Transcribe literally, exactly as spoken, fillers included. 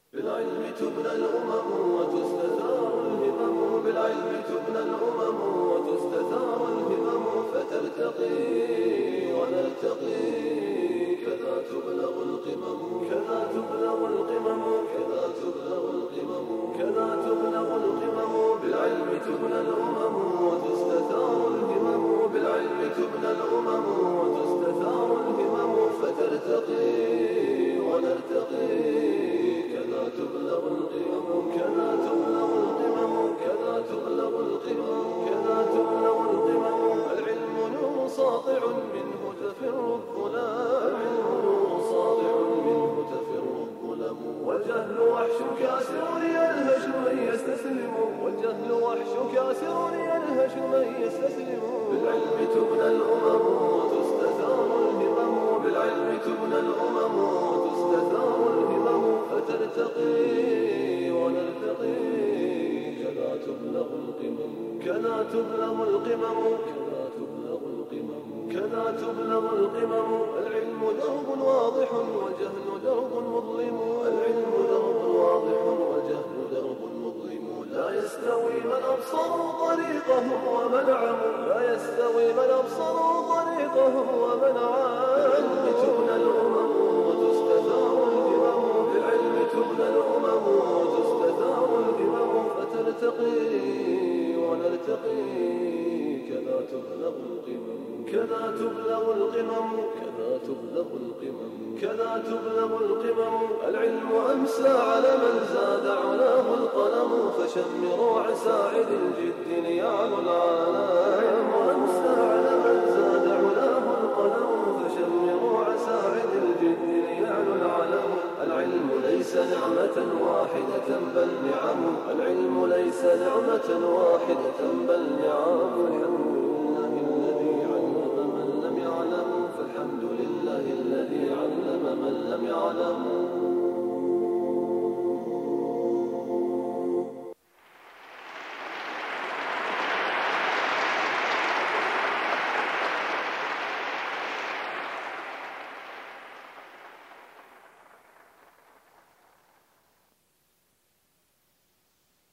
بالعلم تبنى الأمم وتستثار الهمم، بالعلم تبنى الأمم وتستثار الهمم، فترتقي ونرتقي كذا تبلغ القمم، كذا تبلغ القمم، كذا تبلغ القمم، كذا تبلغ القمم. بالعلم تبنى الأمم وتستثار الهمم، بالعلم تبنى الأمم وتستثار الهمم، فترتقي ونرتقي كذا تبلغ القمم، كذا تبلغ القمم، كذا تبلغ القمم، كذا تبلغ القمم. العلم نور ساطع منه تفر الظلام، العلم نور ساطع منه تفر الظلم، والجهل وحش كاسر يلهش من يستسلم، والجهل وحش كاسر يلهش من يستسلم. بالعلم تبنى الأمم وتستثار الهمم، بالعلم تبنى الأمم وتستثار الهمم، فترتقي ونرتقي كذا تبلغ القمم، كذا تبلغ القمم، كذا تبلغ القمم، كذا تبلغ القمم. العلم درب واضح والجهل درب مظلم، العلم درب واضح والجهل درب مظلم. لا يستوي من أبصروا طريقهم ومن عموا، لا يستوي من أبصروا طريقهم ومن عموا. بالعلم تبنى الأمم وتستثار الهمم، بالعلم تبنى الأمم وتستثار الهمم، فترتقي ونرتقي كذا تبلغ القمم، كذا تبلغ القمم، كذا تبلغ القمم، كذا تبلغ القمم. العلم أمسى على من زاد علاه القلم، فشمروا عساعد الجد ليعلو العالم. العلم أمسى على من زاد علاه القلم، فشمروا عساعد الجد ليعلو العالم. العلم ليس نعمة واحدة بل نعم، العلم ليس نعمة واحدة بل نعم.